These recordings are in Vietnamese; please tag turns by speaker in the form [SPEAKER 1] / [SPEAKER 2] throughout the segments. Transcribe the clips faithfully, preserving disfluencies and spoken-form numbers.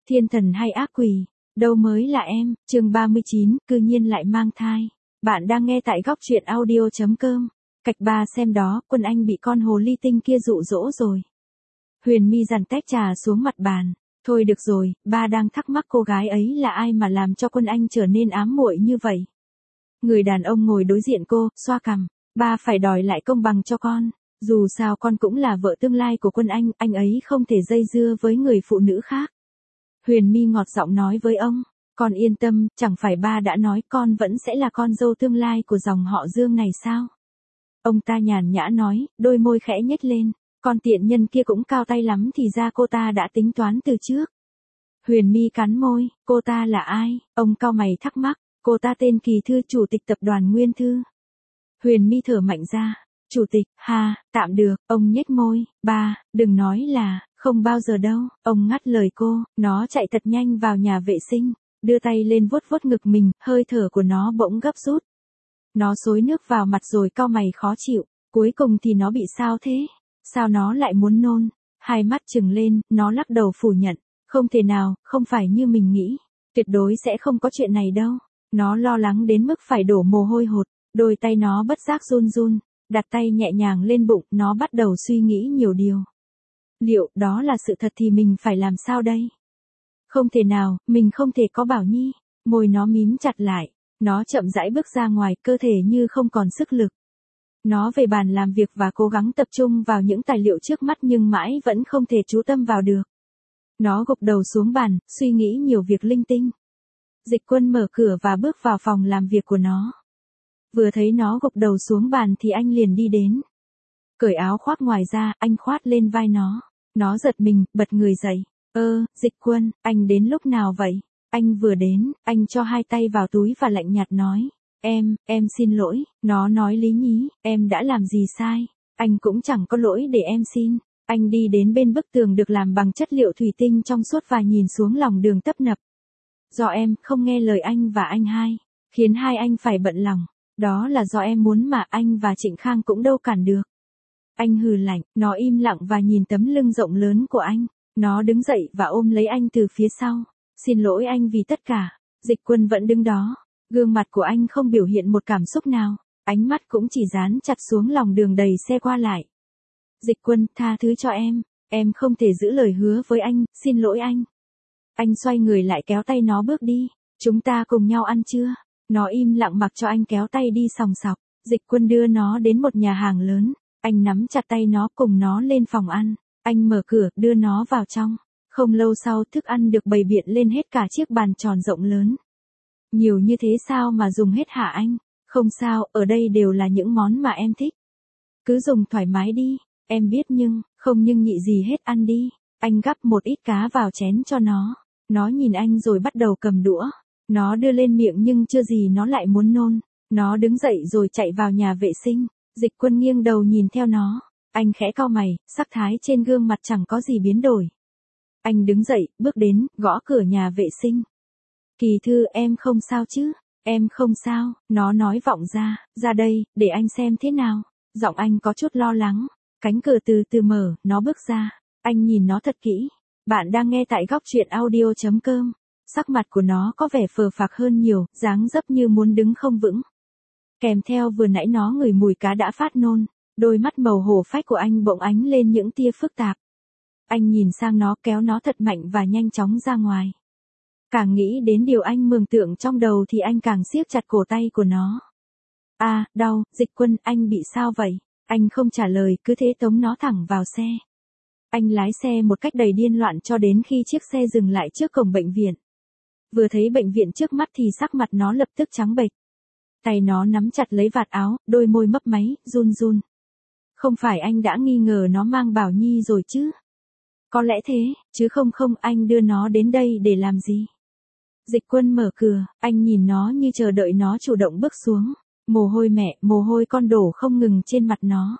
[SPEAKER 1] Thiên thần hay ác quỷ, đâu mới là em, chương ba mươi chín, cư nhiên lại mang thai. Bạn đang nghe tại góc truyện audio chấm com. Cạch ba xem đó, Quân Anh bị con hồ ly tinh kia dụ dỗ rồi. Huyền My dàn tách trà xuống mặt bàn. Thôi được rồi, ba đang thắc mắc cô gái ấy là ai mà làm cho Quân Anh trở nên ám muội như vậy. Người đàn ông ngồi đối diện cô, xoa cằm. Ba phải đòi lại công bằng cho con. Dù sao con cũng là vợ tương lai của Quân Anh, anh ấy không thể dây dưa với người phụ nữ khác. Huyền My ngọt giọng nói với ông, con yên tâm, chẳng phải ba đã nói con vẫn sẽ là con dâu tương lai của dòng họ Dương này sao? Ông ta nhàn nhã nói, đôi môi khẽ nhếch lên, con tiện nhân kia cũng cao tay lắm thì ra cô ta đã tính toán từ trước. Huyền My cắn môi, cô ta là ai? Ông cau mày thắc mắc, cô ta tên Kỳ Thư, chủ tịch tập đoàn Nguyên Thư. Huyền My thở mạnh ra, chủ tịch, ha, tạm được, ông nhếch môi, ba, đừng nói là, không bao giờ đâu, ông ngắt lời cô, nó chạy thật nhanh vào nhà vệ sinh, đưa tay lên vuốt vuốt ngực mình, hơi thở của nó bỗng gấp rút. Nó xối nước vào mặt rồi cau mày khó chịu, cuối cùng thì nó bị sao thế? Sao nó lại muốn nôn? Hai mắt trừng lên, nó lắc đầu phủ nhận, không thể nào, không phải như mình nghĩ, tuyệt đối sẽ không có chuyện này đâu. Nó lo lắng đến mức phải đổ mồ hôi hột, đôi tay nó bất giác run run, đặt tay nhẹ nhàng lên bụng, nó bắt đầu suy nghĩ nhiều điều. Liệu đó là sự thật thì mình phải làm sao đây? Không thể nào, mình không thể có Bảo Nhi. Môi nó mím chặt lại, nó chậm rãi bước ra ngoài, cơ thể như không còn sức lực. Nó về bàn làm việc và cố gắng tập trung vào những tài liệu trước mắt nhưng mãi vẫn không thể chú tâm vào được. Nó gục đầu xuống bàn, suy nghĩ nhiều việc linh tinh. Dịch Quân mở cửa và bước vào phòng làm việc của nó. Vừa thấy nó gục đầu xuống bàn thì anh liền đi đến. Cởi áo khoác ngoài ra, anh khoát lên vai nó. Nó giật mình, bật người dậy. Ơ, Dịch Quân, anh đến lúc nào vậy? Anh vừa đến, anh cho hai tay vào túi và lạnh nhạt nói. Em, em xin lỗi, nó nói lý nhí, em đã làm gì sai? Anh cũng chẳng có lỗi để em xin. Anh đi đến bên bức tường được làm bằng chất liệu thủy tinh trong suốt và nhìn xuống lòng đường tấp nập. Do em không nghe lời anh và anh hai, khiến hai anh phải bận lòng. Đó là do em muốn mà anh và Trịnh Khang cũng đâu cản được. Anh hừ lạnh, nó im lặng và nhìn tấm lưng rộng lớn của anh. Nó đứng dậy và ôm lấy anh từ phía sau. Xin lỗi anh vì tất cả. Dịch Quân vẫn đứng đó. Gương mặt của anh không biểu hiện một cảm xúc nào. Ánh mắt cũng chỉ dán chặt xuống lòng đường đầy xe qua lại. Dịch Quân, tha thứ cho em. Em không thể giữ lời hứa với anh, xin lỗi anh. Anh xoay người lại kéo tay nó bước đi. Chúng ta cùng nhau ăn trưa. Nó im lặng mặc cho anh kéo tay đi sòng sọc. Dịch Quân đưa nó đến một nhà hàng lớn. Anh nắm chặt tay nó cùng nó lên phòng ăn. Anh mở cửa, đưa nó vào trong. Không lâu sau, thức ăn được bày biện lên hết cả chiếc bàn tròn rộng lớn. Nhiều như thế sao mà dùng hết hả anh? Không sao, ở đây đều là những món mà em thích. Cứ dùng thoải mái đi, em biết nhưng, không nhưng nhị gì hết, ăn đi. Anh gắp một ít cá vào chén cho nó. Nó nhìn anh rồi bắt đầu cầm đũa. Nó đưa lên miệng nhưng chưa gì nó lại muốn nôn. Nó đứng dậy rồi chạy vào nhà vệ sinh. Dịch Quân nghiêng đầu nhìn theo nó. Anh khẽ cau mày, sắc thái trên gương mặt chẳng có gì biến đổi. Anh đứng dậy, bước đến, gõ cửa nhà vệ sinh. Kỳ Thư, em không sao chứ? Em không sao, nó nói vọng ra, ra đây, để anh xem thế nào. Giọng anh có chút lo lắng. Cánh cửa từ từ mở, nó bước ra. Anh nhìn nó thật kỹ. Bạn đang nghe tại góc truyện audio chấm com. Sắc mặt của nó có vẻ phờ phạc hơn nhiều, dáng dấp như muốn đứng không vững. Kèm theo vừa nãy nó ngửi mùi cá đã phát nôn. Đôi mắt màu hổ phách của anh bỗng ánh lên những tia phức tạp. Anh nhìn sang nó, kéo nó thật mạnh và nhanh chóng ra ngoài. Càng nghĩ đến điều anh mường tượng trong đầu thì anh càng siết chặt cổ tay của nó. À, đau, Dịch Quân, anh bị sao vậy? Anh không trả lời, cứ thế tống nó thẳng vào xe. Anh lái xe một cách đầy điên loạn cho đến khi chiếc xe dừng lại trước cổng bệnh viện. Vừa thấy bệnh viện trước mắt thì sắc mặt nó lập tức trắng bệch. Tay nó nắm chặt lấy vạt áo, đôi môi mấp máy, run run. Không phải anh đã nghi ngờ nó mang Bảo Nhi rồi chứ? Có lẽ thế, chứ không không anh đưa nó đến đây để làm gì? Dịch Quân mở cửa, anh nhìn nó như chờ đợi nó chủ động bước xuống. Mồ hôi mẹ, mồ hôi con đổ không ngừng trên mặt nó.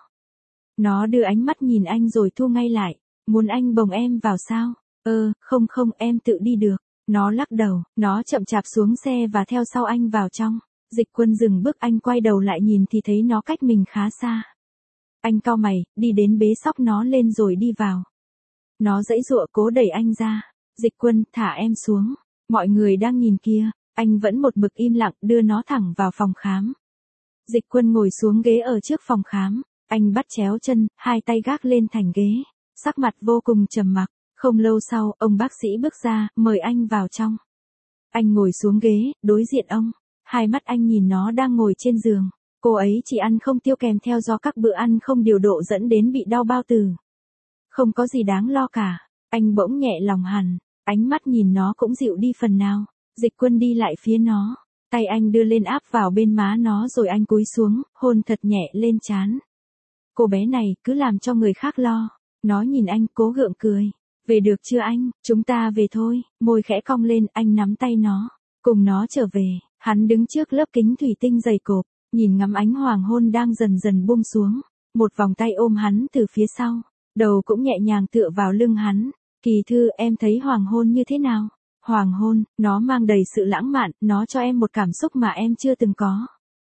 [SPEAKER 1] Nó đưa ánh mắt nhìn anh rồi thu ngay lại. Muốn anh bồng em vào sao? Ơ, không không, em tự đi được. Nó lắc đầu, nó chậm chạp xuống xe và theo sau anh vào trong. Dịch Quân dừng bước, anh quay đầu lại nhìn thì thấy nó cách mình khá xa. Anh cau mày, đi đến bế xóc nó lên rồi đi vào. Nó giãy giụa cố đẩy anh ra. Dịch Quân, thả em xuống. Mọi người đang nhìn kia, anh vẫn một mực im lặng đưa nó thẳng vào phòng khám. Dịch Quân ngồi xuống ghế ở trước phòng khám, anh bắt chéo chân, hai tay gác lên thành ghế, sắc mặt vô cùng trầm mặc. Không lâu sau, ông bác sĩ bước ra, mời anh vào trong. Anh ngồi xuống ghế, đối diện ông, hai mắt anh nhìn nó đang ngồi trên giường. Cô ấy chỉ ăn không tiêu kèm theo do các bữa ăn không điều độ dẫn đến bị đau bao tử. Không có gì đáng lo cả, anh bỗng nhẹ lòng hẳn, ánh mắt nhìn nó cũng dịu đi phần nào. Dịch Quân đi lại phía nó, tay anh đưa lên áp vào bên má nó rồi anh cúi xuống, hôn thật nhẹ lên trán. Cô bé này cứ làm cho người khác lo. Nó nhìn anh cố gượng cười. Về được chưa anh, chúng ta về thôi. Môi khẽ cong lên, anh nắm tay nó, cùng nó trở về. Hắn đứng trước lớp kính thủy tinh dày cộp, nhìn ngắm ánh hoàng hôn đang dần dần buông xuống. Một vòng tay ôm hắn từ phía sau, đầu cũng nhẹ nhàng tựa vào lưng hắn. Kỳ Thư, em thấy hoàng hôn như thế nào? Hoàng hôn, nó mang đầy sự lãng mạn, nó cho em một cảm xúc mà em chưa từng có.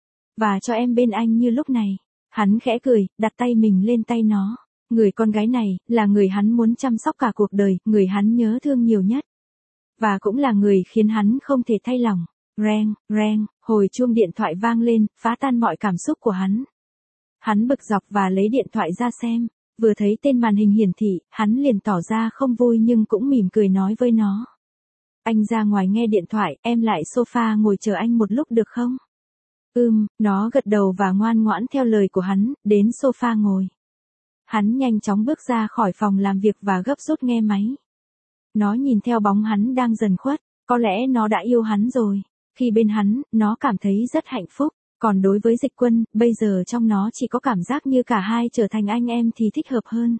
[SPEAKER 1] Và cho em bên anh như lúc này. Hắn khẽ cười, đặt tay mình lên tay nó. Người con gái này, là người hắn muốn chăm sóc cả cuộc đời, người hắn nhớ thương nhiều nhất. Và cũng là người khiến hắn không thể thay lòng. Reng, reng, hồi chuông điện thoại vang lên, phá tan mọi cảm xúc của hắn. Hắn bực dọc và lấy điện thoại ra xem. Vừa thấy tên màn hình hiển thị, hắn liền tỏ ra không vui nhưng cũng mỉm cười nói với nó. Anh ra ngoài nghe điện thoại, em lại sofa ngồi chờ anh một lúc được không? Ừm, nó gật đầu và ngoan ngoãn theo lời của hắn, đến sofa ngồi. Hắn nhanh chóng bước ra khỏi phòng làm việc và gấp rút nghe máy. Nó nhìn theo bóng hắn đang dần khuất, có lẽ nó đã yêu hắn rồi. Khi bên hắn, nó cảm thấy rất hạnh phúc. Còn đối với Dịch Quân, bây giờ trong nó chỉ có cảm giác như cả hai trở thành anh em thì thích hợp hơn.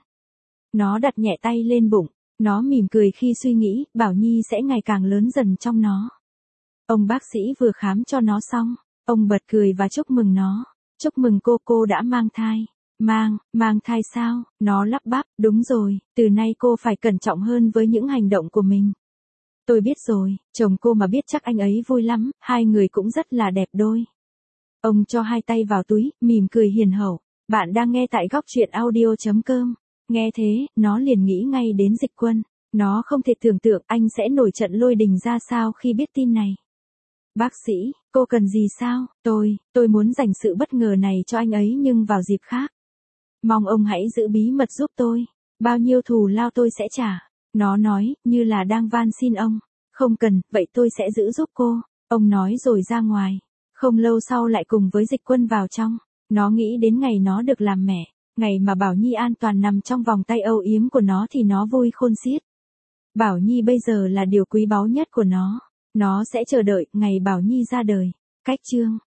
[SPEAKER 1] Nó đặt nhẹ tay lên bụng, nó mỉm cười khi suy nghĩ, Bảo Nhi sẽ ngày càng lớn dần trong nó. Ông bác sĩ vừa khám cho nó xong, ông bật cười và chúc mừng nó. Chúc mừng cô, cô đã mang thai. Mang, mang thai sao? Nó lắp bắp, đúng rồi, từ nay cô phải cẩn trọng hơn với những hành động của mình. Tôi biết rồi, chồng cô mà biết chắc anh ấy vui lắm, hai người cũng rất là đẹp đôi. Ông cho hai tay vào túi, mỉm cười hiền hậu. Bạn đang nghe tại góc truyện audio chấm com. Nghe thế, nó liền nghĩ ngay đến Dịch Quân. Nó không thể tưởng tượng anh sẽ nổi trận lôi đình ra sao khi biết tin này. Bác sĩ, cô cần gì sao? Tôi, tôi muốn dành sự bất ngờ này cho anh ấy nhưng vào dịp khác. Mong ông hãy giữ bí mật giúp tôi. Bao nhiêu thù lao tôi sẽ trả. Nó nói, như là đang van xin ông. Không cần, vậy tôi sẽ giữ giúp cô. Ông nói rồi ra ngoài. Không lâu sau lại cùng với Dịch Quân vào trong. Nó nghĩ đến ngày nó được làm mẹ. Ngày mà Bảo Nhi an toàn nằm trong vòng tay âu yếm của nó thì nó vui khôn xiết. Bảo Nhi bây giờ là điều quý báu nhất của nó. Nó sẽ chờ đợi ngày Bảo Nhi ra đời. Cách chương